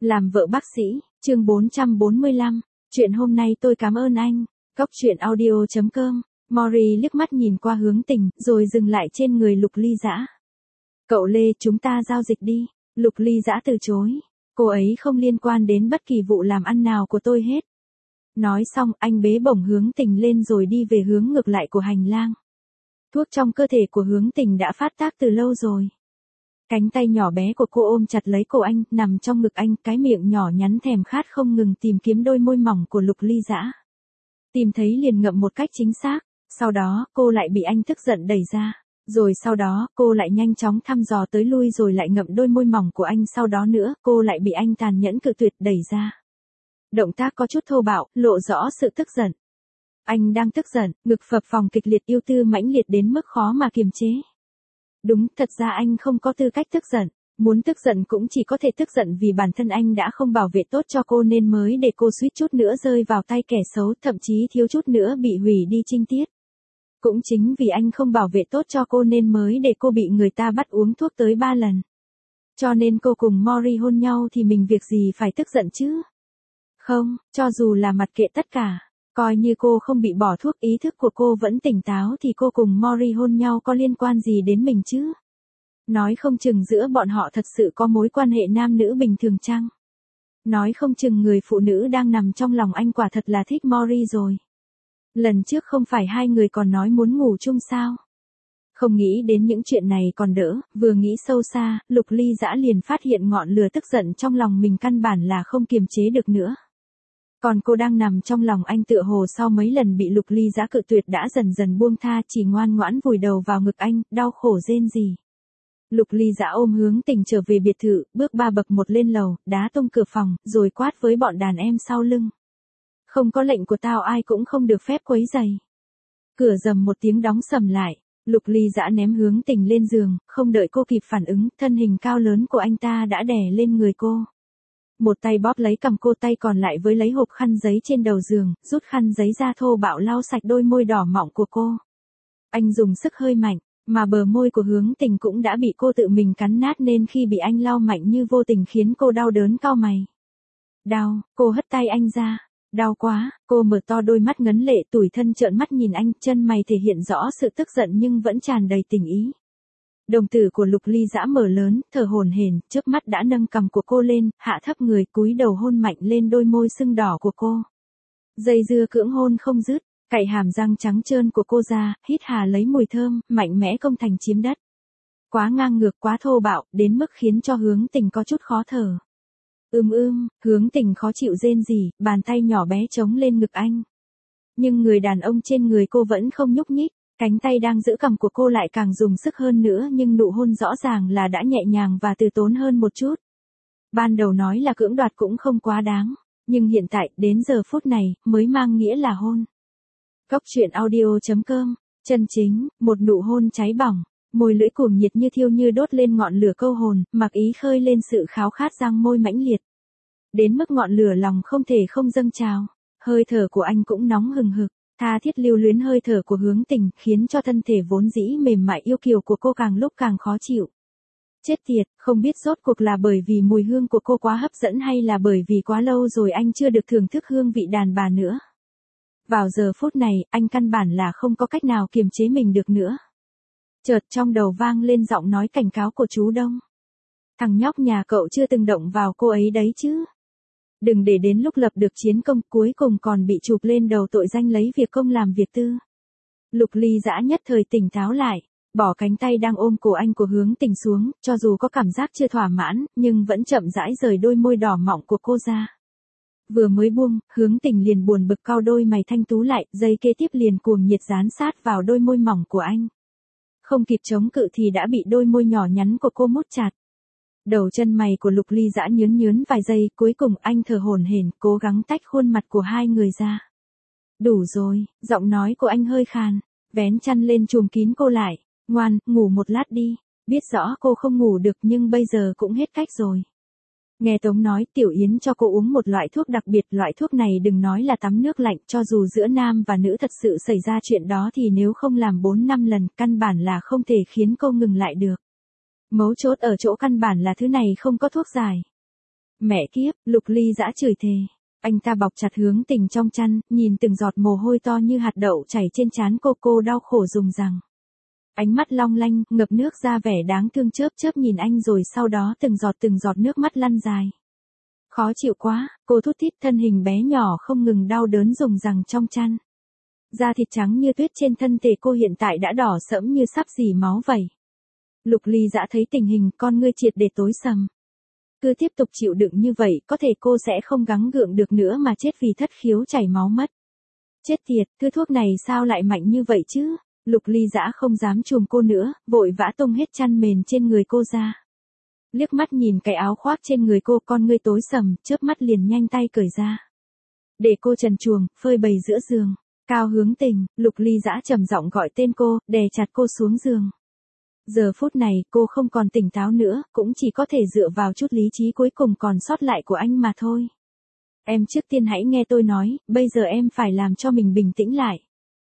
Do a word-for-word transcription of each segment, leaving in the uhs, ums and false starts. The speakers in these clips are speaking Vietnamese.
Làm vợ bác sĩ, chương bốn trăm bốn mươi lăm, chuyện hôm nay tôi cảm ơn anh. Cốc truyện audio chấm com. Mori liếc mắt nhìn qua Hướng Tình, rồi dừng lại trên người Lục Ly Dã. Cậu Lê, chúng ta giao dịch đi. Lục Ly Dã từ chối. Cô ấy không liên quan đến bất kỳ vụ làm ăn nào của tôi hết. Nói xong, anh bế bổng Hướng Tình lên rồi đi về hướng ngược lại của hành lang. Thuốc trong cơ thể của Hướng Tình đã phát tác từ lâu rồi. Cánh tay nhỏ bé của cô ôm chặt lấy cổ anh, nằm trong ngực anh, cái miệng nhỏ nhắn thèm khát không ngừng tìm kiếm đôi môi mỏng của Lục Ly Dã. Tìm thấy liền ngậm một cách chính xác, sau đó cô lại bị anh tức giận đẩy ra. Rồi sau đó, cô lại nhanh chóng thăm dò tới lui rồi lại ngậm đôi môi mỏng của anh, sau đó nữa, cô lại bị anh tàn nhẫn cự tuyệt đẩy ra. Động tác có chút thô bạo, lộ rõ sự tức giận. Anh đang tức giận, ngực phập phồng kịch liệt, yêu tư mãnh liệt đến mức khó mà kiềm chế. Đúng, thật ra anh không có tư cách tức giận, muốn tức giận cũng chỉ có thể tức giận vì bản thân anh đã không bảo vệ tốt cho cô nên mới để cô suýt chút nữa rơi vào tay kẻ xấu, thậm chí thiếu chút nữa bị hủy đi trinh tiết. Cũng chính vì anh không bảo vệ tốt cho cô nên mới để cô bị người ta bắt uống thuốc tới ba lần. Cho nên cô cùng Mori hôn nhau thì mình việc gì phải tức giận chứ? Không, cho dù là mặc kệ tất cả, coi như cô không bị bỏ thuốc, ý thức của cô vẫn tỉnh táo thì cô cùng Mori hôn nhau có liên quan gì đến mình chứ? Nói không chừng giữa bọn họ thật sự có mối quan hệ nam nữ bình thường chăng? Nói không chừng người phụ nữ đang nằm trong lòng anh quả thật là thích Mori rồi. Lần trước không phải hai người còn nói muốn ngủ chung sao? Không nghĩ đến những chuyện này còn đỡ, vừa nghĩ sâu xa, Lục Ly Dã liền phát hiện ngọn lửa tức giận trong lòng mình căn bản là không kiềm chế được nữa. Còn cô đang nằm trong lòng anh tựa hồ sau mấy lần bị Lục Ly Dã cự tuyệt đã dần dần buông tha, chỉ ngoan ngoãn vùi đầu vào ngực anh, đau khổ rên rỉ. Lục Ly Dã ôm Hướng Tình trở về biệt thự, bước ba bậc một lên lầu, đá tung cửa phòng, rồi quát với bọn đàn em sau lưng. Không có lệnh của tao ai cũng không được phép quấy rầy. Cửa rầm một tiếng đóng sầm lại, Lục Ly Dã ném Hướng Tình lên giường, không đợi cô kịp phản ứng, thân hình cao lớn của anh ta đã đè lên người cô. Một tay bóp lấy cằm cô, tay còn lại với lấy hộp khăn giấy trên đầu giường, rút khăn giấy ra thô bạo lau sạch đôi môi đỏ mọng của cô. Anh dùng sức hơi mạnh, mà bờ môi của Hướng Tình cũng đã bị cô tự mình cắn nát nên khi bị anh lau mạnh như vô tình khiến cô đau đớn cau mày. Đau, cô hất tay anh ra. Đau quá, cô mở to đôi mắt ngấn lệ, tủi thân trợn mắt nhìn anh, chân mày thể hiện rõ sự tức giận nhưng vẫn tràn đầy tình ý. Đồng tử của Lục Ly Dã mở lớn, thở hổn hển, trước mắt đã nâng cằm của cô lên, hạ thấp người, cúi đầu hôn mạnh lên đôi môi sưng đỏ của cô. Dây dưa cưỡng hôn không dứt, cạy hàm răng trắng trơn của cô ra, hít hà lấy mùi thơm, mạnh mẽ công thành chiếm đất. Quá ngang ngược, quá thô bạo, đến mức khiến cho Hướng Tình có chút khó thở. Ưm ưm, Hướng Tình khó chịu rên rỉ, bàn tay nhỏ bé chống lên ngực anh. Nhưng người đàn ông trên người cô vẫn không nhúc nhích, cánh tay đang giữ cằm của cô lại càng dùng sức hơn nữa, nhưng nụ hôn rõ ràng là đã nhẹ nhàng và từ tốn hơn một chút. Ban đầu nói là cưỡng đoạt cũng không quá đáng, nhưng hiện tại, đến giờ phút này, mới mang nghĩa là hôn. Cốc truyện audio chấm com, chân chính, một nụ hôn cháy bỏng. Môi lưỡi cuồng nhiệt như thiêu như đốt lên ngọn lửa câu hồn, mặc ý khơi lên sự khao khát răng môi mãnh liệt. Đến mức ngọn lửa lòng không thể không dâng trào, hơi thở của anh cũng nóng hừng hực, tha thiết lưu luyến hơi thở của Hướng Tình, khiến cho thân thể vốn dĩ mềm mại yêu kiều của cô càng lúc càng khó chịu. Chết tiệt, không biết rốt cuộc là bởi vì mùi hương của cô quá hấp dẫn hay là bởi vì quá lâu rồi anh chưa được thưởng thức hương vị đàn bà nữa. Vào giờ phút này, anh căn bản là không có cách nào kiềm chế mình được nữa. Chợt trong đầu vang lên giọng nói cảnh cáo của chú Đông. Thằng nhóc nhà cậu chưa từng động vào cô ấy đấy chứ. Đừng để đến lúc lập được chiến công cuối cùng còn bị chụp lên đầu tội danh lấy việc công làm việc tư. Lục Ly Dã nhất thời tỉnh táo lại, bỏ cánh tay đang ôm cổ anh của Hướng Tình xuống, cho dù có cảm giác chưa thỏa mãn, nhưng vẫn chậm rãi rời đôi môi đỏ mọng của cô ra. Vừa mới buông, Hướng Tình liền buồn bực cau đôi mày thanh tú lại, giây kế tiếp liền cuồng nhiệt dán sát vào đôi môi mỏng của anh. Không kịp chống cự thì đã bị đôi môi nhỏ nhắn của cô mút chặt. Đầu chân mày của Lục Ly Dã nhướn nhướn vài giây, cuối cùng anh thở hổn hển, cố gắng tách khuôn mặt của hai người ra. Đủ rồi, giọng nói của anh hơi khàn, vén chăn lên trùm kín cô lại, ngoan, ngủ một lát đi, biết rõ cô không ngủ được nhưng bây giờ cũng hết cách rồi. Nghe Tống nói, Tiểu Yến cho cô uống một loại thuốc đặc biệt, loại thuốc này đừng nói là tắm nước lạnh, cho dù giữa nam và nữ thật sự xảy ra chuyện đó thì nếu không làm bốn năm lần, căn bản là không thể khiến cô ngừng lại được. Mấu chốt ở chỗ căn bản là thứ này không có thuốc giải. Mẹ kiếp, Lục Ly Dã chửi thề. Anh ta bọc chặt Hướng Tình trong chăn, nhìn từng giọt mồ hôi to như hạt đậu chảy trên trán cô, cô đau khổ rùng rằng. Ánh mắt long lanh, ngập nước ra vẻ đáng thương chớp chớp nhìn anh rồi sau đó từng giọt từng giọt nước mắt lăn dài. Khó chịu quá, cô thút thít thân hình bé nhỏ không ngừng đau đớn rùng rằng trong chăn. Da thịt trắng như tuyết trên thân thể cô hiện tại đã đỏ sẫm như sắp rỉ máu vậy. Lục Ly Dã thấy tình hình con ngươi triệt để tối sầm. Cứ tiếp tục chịu đựng như vậy có thể cô sẽ không gắng gượng được nữa mà chết vì thất khiếu chảy máu mất. Chết tiệt, thứ thuốc này sao lại mạnh như vậy chứ? Lục Ly Dã không dám chùm cô nữa, vội vã tung hết chăn mền trên người cô ra. Liếc mắt nhìn cái áo khoác trên người cô, con ngươi tối sầm, chớp mắt liền nhanh tay cởi ra. Để cô trần truồng, phơi bày giữa giường. Cao Hướng Tình, Lục Ly Dã trầm giọng gọi tên cô, đè chặt cô xuống giường. Giờ phút này cô không còn tỉnh táo nữa, cũng chỉ có thể dựa vào chút lý trí cuối cùng còn sót lại của anh mà thôi. Em trước tiên hãy nghe tôi nói, bây giờ em phải làm cho mình bình tĩnh lại.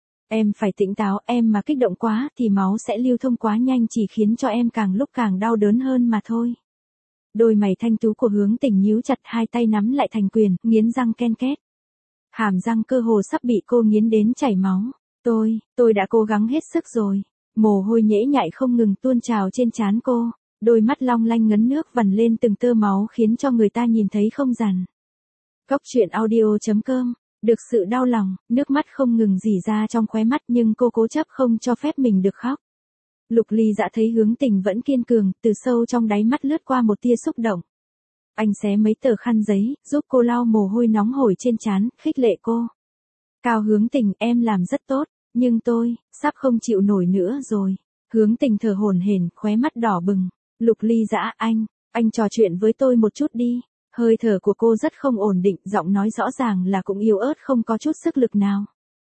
Em phải tỉnh táo, em mà kích động quá thì máu sẽ lưu thông quá nhanh chỉ khiến cho em càng lúc càng đau đớn hơn mà thôi. Đôi mày thanh tú của Hướng Tình nhíu chặt, hai tay nắm lại thành quyền, nghiến răng ken két. Hàm răng cơ hồ sắp bị cô nghiến đến chảy máu. Tôi, tôi đã cố gắng hết sức rồi. Mồ hôi nhễ nhại không ngừng tuôn trào trên trán cô, đôi mắt long lanh ngấn nước vằn lên từng tơ máu khiến cho người ta nhìn thấy không dằn. Cốc truyện audio chấm com, được sự đau lòng, nước mắt không ngừng rỉ ra trong khóe mắt nhưng cô cố chấp không cho phép mình được khóc. Lục Ly Dã thấy Hướng Tình vẫn kiên cường, từ sâu trong đáy mắt lướt qua một tia xúc động. Anh xé mấy tờ khăn giấy, giúp cô lau mồ hôi nóng hổi trên trán, khích lệ cô. Cao Hướng Tình, em làm rất tốt. Nhưng tôi, sắp không chịu nổi nữa rồi. Hướng Tình thở hổn hển, khóe mắt đỏ bừng. Lục Ly Dã, anh, anh trò chuyện với tôi một chút đi. Hơi thở của cô rất không ổn định, giọng nói rõ ràng là cũng yếu ớt không có chút sức lực nào.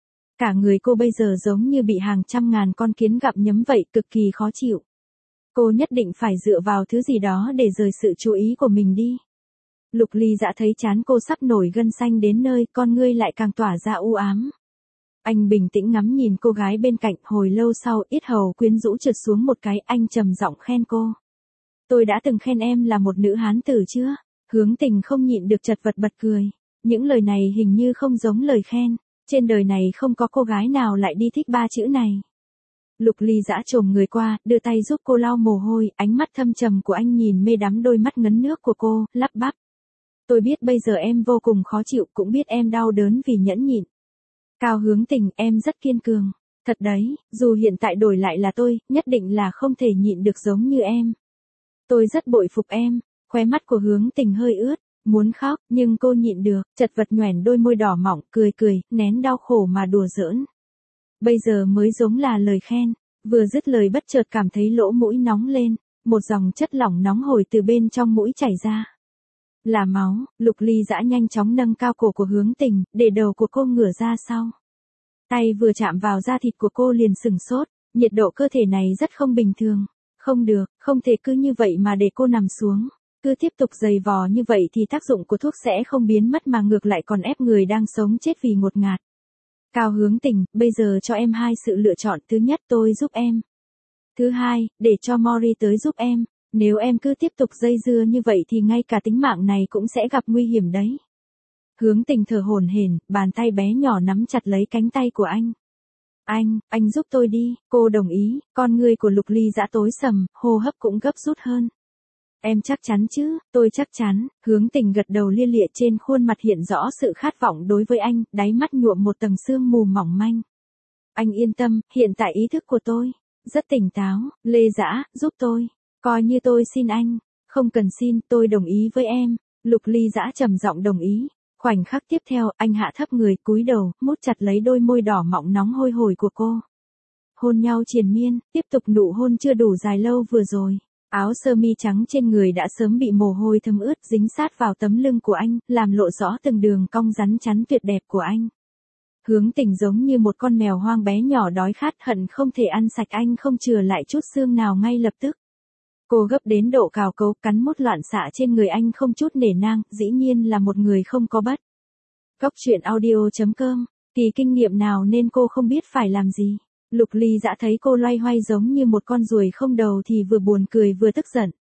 Cả người cô bây giờ giống như bị hàng trăm ngàn con kiến gặm nhấm vậy, cực kỳ khó chịu. Cô nhất định phải dựa vào thứ gì đó để rời sự chú ý của mình đi. Lục Ly Dã thấy trán cô sắp nổi gân xanh đến nơi, con ngươi lại càng tỏa ra u ám. Anh bình tĩnh ngắm nhìn cô gái bên cạnh, hồi lâu sau, yết hầu quyến rũ trượt xuống một cái, anh trầm giọng khen cô. Tôi đã từng khen em là một nữ hán tử chưa? Hướng Tình không nhịn được chật vật bật cười. Những lời này hình như không giống lời khen. Trên đời này không có cô gái nào lại đi thích ba chữ này. Lục Ly Dã chồm người qua, đưa tay giúp cô lau mồ hôi, ánh mắt thâm trầm của anh nhìn mê đắm đôi mắt ngấn nước của cô, lắp bắp. Tôi biết bây giờ em vô cùng khó chịu, cũng biết em đau đớn vì nhẫn nhịn. Cao Hướng Tình, em rất kiên cường. Thật đấy, dù hiện tại đổi lại là tôi, nhất định là không thể nhịn được giống như em. Tôi rất bội phục em. Khóe mắt của Hướng Tình hơi ướt, muốn khóc, nhưng cô nhịn được, chật vật nhoẻn đôi môi đỏ mọng, cười cười, nén đau khổ mà đùa giỡn. Bây giờ mới giống là lời khen. Vừa dứt lời bất chợt cảm thấy lỗ mũi nóng lên, một dòng chất lỏng nóng hổi từ bên trong mũi chảy ra. Là máu. Lục Ly Dã nhanh chóng nâng cao cổ của Hướng Tình, để đầu của cô ngửa ra sau. Tay vừa chạm vào da thịt của cô liền sửng sốt, nhiệt độ cơ thể này rất không bình thường. Không được, không thể cứ như vậy mà để cô nằm xuống. Cứ tiếp tục giày vò như vậy thì tác dụng của thuốc sẽ không biến mất mà ngược lại còn ép người đang sống chết vì ngột ngạt. Cao Hướng Tình, bây giờ cho em hai sự lựa chọn, thứ nhất tôi giúp em. Thứ hai, để cho Mori tới giúp em. Nếu em cứ tiếp tục dây dưa như vậy thì ngay cả tính mạng này cũng sẽ gặp nguy hiểm đấy. Hướng Tình thở hổn hển, bàn tay bé nhỏ nắm chặt lấy cánh tay của anh. Anh, anh giúp tôi đi, cô đồng ý, con ngươi của Lục Ly Dã tối sầm, hô hấp cũng gấp rút hơn. Em chắc chắn chứ? Tôi chắc chắn. Hướng Tình gật đầu lia lịa, trên khuôn mặt hiện rõ sự khát vọng đối với anh, đáy mắt nhuộm một tầng sương mù mỏng manh. Anh yên tâm, hiện tại ý thức của tôi rất tỉnh táo. Lê Dã, giúp tôi. Coi như tôi xin anh. Không cần xin, tôi đồng ý với em. Lục Ly Dã trầm giọng đồng ý. Khoảnh khắc tiếp theo, anh hạ thấp người, cúi đầu, mút chặt lấy đôi môi đỏ mọng nóng hôi hổi của cô. Hôn nhau triền miên, tiếp tục nụ hôn chưa đủ dài lâu vừa rồi. Áo sơ mi trắng trên người đã sớm bị mồ hôi thấm ướt dính sát vào tấm lưng của anh, làm lộ rõ từng đường cong rắn chắn tuyệt đẹp của anh. Hướng Tình giống như một con mèo hoang bé nhỏ đói khát hận không thể ăn sạch anh không chừa lại chút xương nào ngay lập tức. Cô gấp đến độ cào cấu cắn mút loạn xạ trên người anh không chút nể nang, dĩ nhiên là một người không có bất. Cốc truyện audio chấm com, kỳ kinh nghiệm nào nên cô không biết phải làm gì. Lục Ly Dã thấy cô loay hoay giống như một con ruồi không đầu thì vừa buồn cười vừa tức giận.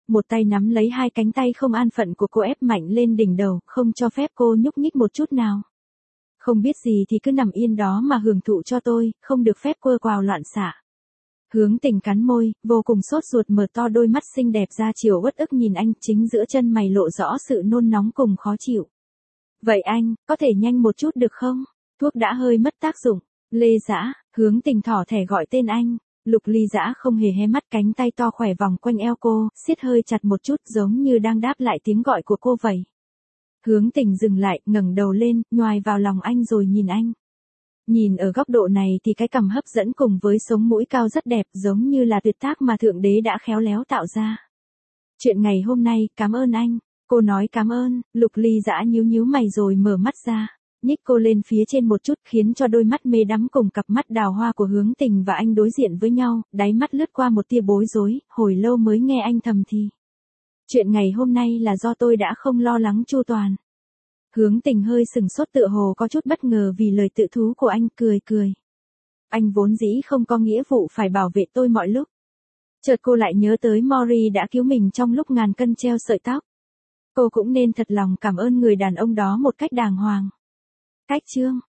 một tay nắm lấy hai cánh tay không an phận của cô ép mạnh lên đỉnh đầu, không cho phép cô nhúc nhích một chút nào. Không biết gì thì cứ nằm yên đó mà hưởng thụ cho tôi, không được phép quơ quào loạn xạ. Hướng Tình cắn môi, vô cùng sốt ruột mở to đôi mắt xinh đẹp ra chiều uất ức nhìn anh, chính giữa chân mày lộ rõ sự nôn nóng cùng khó chịu. Vậy anh, có thể nhanh một chút được không? Thuốc đã hơi mất tác dụng. Lê Dã, Hướng Tình thỏ thẻ gọi tên anh. Lục Ly Dã không hề hé mắt, cánh tay to khỏe vòng quanh eo cô, siết hơi chặt một chút giống như đang đáp lại tiếng gọi của cô vậy. Hướng Tình dừng lại, ngẩng đầu lên, nhoài vào lòng anh rồi nhìn anh. Nhìn ở góc độ này thì cái cằm hấp dẫn cùng với sống mũi cao rất đẹp, giống như là tuyệt tác mà Thượng Đế đã khéo léo tạo ra. Chuyện ngày hôm nay, cảm ơn anh. Cô nói cảm ơn, Lục Ly Dã nhíu nhíu mày rồi mở mắt ra. Nhích cô lên phía trên một chút khiến cho đôi mắt mê đắm cùng cặp mắt đào hoa của Hướng Tình và anh đối diện với nhau, đáy mắt lướt qua một tia bối rối, hồi lâu mới nghe anh thầm thì. Chuyện ngày hôm nay là do tôi đã không lo lắng chu toàn. Hướng Tình hơi sừng sốt tựa hồ có chút bất ngờ vì lời tự thú của anh, cười cười. Anh vốn dĩ không có nghĩa vụ phải bảo vệ tôi mọi lúc. Chợt cô lại nhớ tới Mori đã cứu mình trong lúc ngàn cân treo sợi tóc. Cô cũng nên thật lòng cảm ơn người đàn ông đó một cách đàng hoàng. Cách chương